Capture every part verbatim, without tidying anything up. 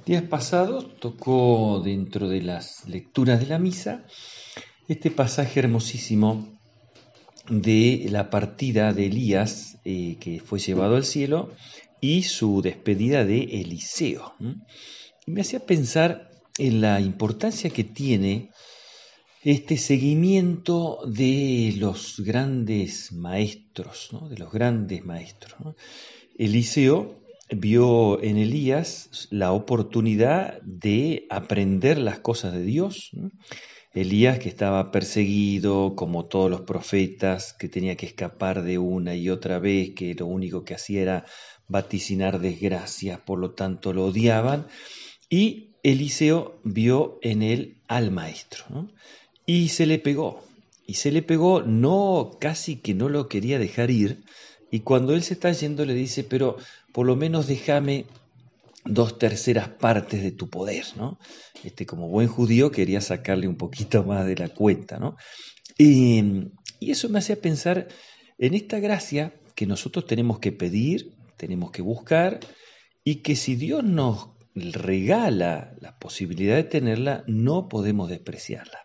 Días pasados tocó dentro de las lecturas de la misa este pasaje hermosísimo de la partida de Elías, eh, que fue llevado al cielo, y su despedida de Eliseo. ¿m? Y me hacía pensar en la importancia que tiene este seguimiento de los grandes maestros, ¿no? de los grandes maestros. ¿no? Eliseo vio en Elías la oportunidad de aprender las cosas de Dios. ¿no? Elías, que estaba perseguido como todos los profetas, que tenía que escapar de una y otra vez, que lo único que hacía era vaticinar desgracias, por lo tanto lo odiaban, y Eliseo vio en él al maestro, ¿no? Y se le pegó, y se le pegó, no, casi que no lo quería dejar ir, y cuando él se está yendo le dice, pero por lo menos déjame dos terceras partes de tu poder, ¿no? Este, como buen judío quería sacarle un poquito más de la cuenta, ¿no? Y, y eso me hacía pensar en esta gracia que nosotros tenemos que pedir, tenemos que buscar, y que si Dios nos regala la posibilidad de tenerla, no podemos despreciarla.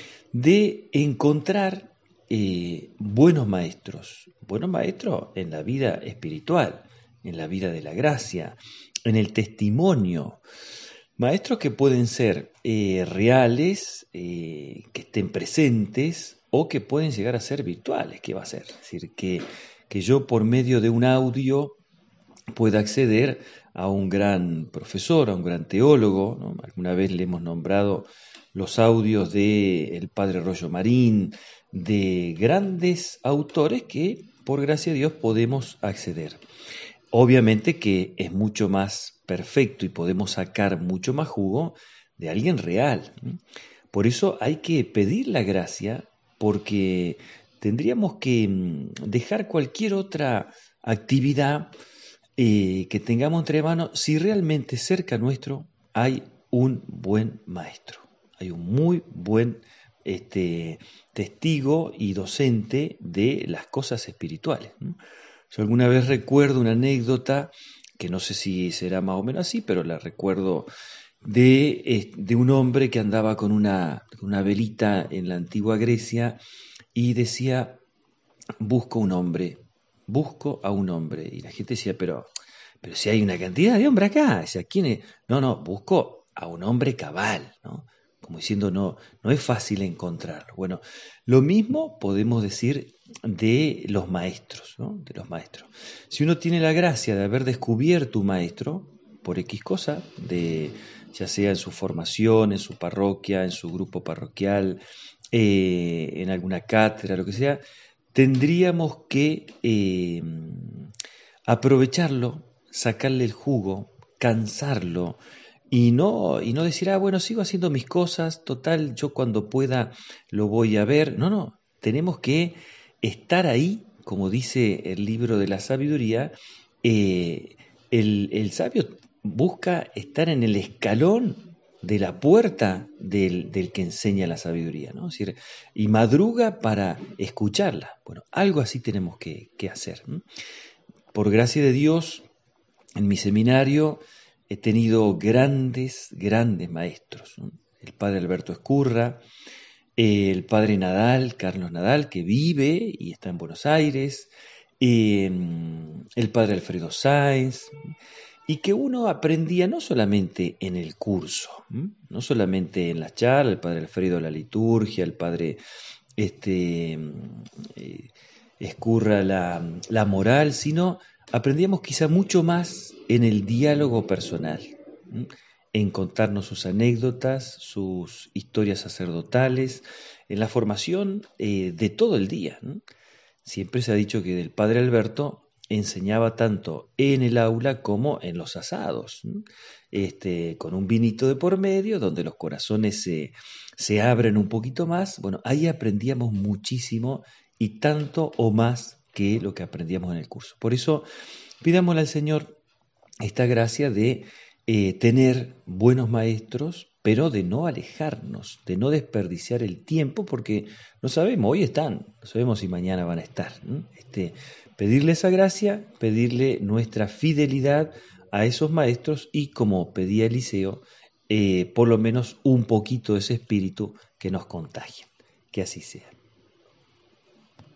De encontrar eh, buenos maestros, buenos maestros en la vida espiritual, en la vida de la gracia, en el testimonio, maestros que pueden ser eh, reales, eh, que estén presentes o que pueden llegar a ser virtuales. ¿Qué va a ser? Es decir, que, que yo por medio de un audio pueda acceder a un gran profesor, a un gran teólogo, ¿no? Alguna vez le hemos nombrado los audios de el padre Rollo Marín, de grandes autores que por gracia de Dios podemos acceder. Obviamente que es mucho más perfecto y podemos sacar mucho más jugo de alguien real. Por eso hay que pedir la gracia, porque tendríamos que dejar cualquier otra actividad eh, que tengamos entre manos si realmente cerca nuestro hay un buen maestro, hay un muy buen este, testigo y docente de las cosas espirituales. ¿no? Yo alguna vez recuerdo una anécdota, que no sé si será más o menos así, pero la recuerdo de, de un hombre que andaba con una, una velita en la antigua Grecia y decía, busco un hombre, busco a un hombre. Y la gente decía, pero, pero si hay una cantidad de hombres acá, o sea, ¿quién es? No, no, busco a un hombre cabal, ¿no? Como diciendo, no, no es fácil encontrarlo. Bueno, lo mismo podemos decir de los maestros, ¿no? De los maestros. Si uno tiene la gracia de haber descubierto un maestro, por X cosa, de, ya sea en su formación, en su parroquia, en su grupo parroquial, eh, en alguna cátedra, lo que sea, tendríamos que eh, aprovecharlo, sacarle el jugo, cansarlo y no, y no decir, ah, bueno, sigo haciendo mis cosas, total, yo cuando pueda lo voy a ver. No, no, tenemos que estar ahí, como dice el libro de la sabiduría, eh, el, el sabio busca estar en el escalón de la puerta del, del que enseña la sabiduría, ¿no? Es decir, y madruga para escucharla. Bueno, algo así tenemos que, que hacer. ¿no? Por gracia de Dios, en mi seminario he tenido grandes, grandes maestros. ¿no? El padre Alberto Escurra, el padre Nadal, Carlos Nadal, que vive y está en Buenos Aires, eh, el padre Alfredo Sáenz, y que uno aprendía no solamente en el curso, ¿m? no solamente en la charla, el padre Alfredo la liturgia, el padre este, eh, Escurra la, la moral, sino aprendíamos quizá mucho más en el diálogo personal, ¿m? en contarnos sus anécdotas, sus historias sacerdotales, en la formación eh, de todo el día. ¿no? Siempre se ha dicho que del padre Alberto enseñaba tanto en el aula como en los asados, ¿no? este, con un vinito de por medio, donde los corazones se, se abren un poquito más. Bueno, ahí aprendíamos muchísimo y tanto o más que lo que aprendíamos en el curso. Por eso pidámosle al Señor esta gracia de eh, tener buenos maestros, pero de no alejarnos, de no desperdiciar el tiempo, porque no sabemos, hoy están, no sabemos si mañana van a estar. ¿no? Este, pedirle esa gracia, pedirle nuestra fidelidad a esos maestros y, como pedía Eliseo, eh, por lo menos un poquito de ese espíritu que nos contagie. Que así sea.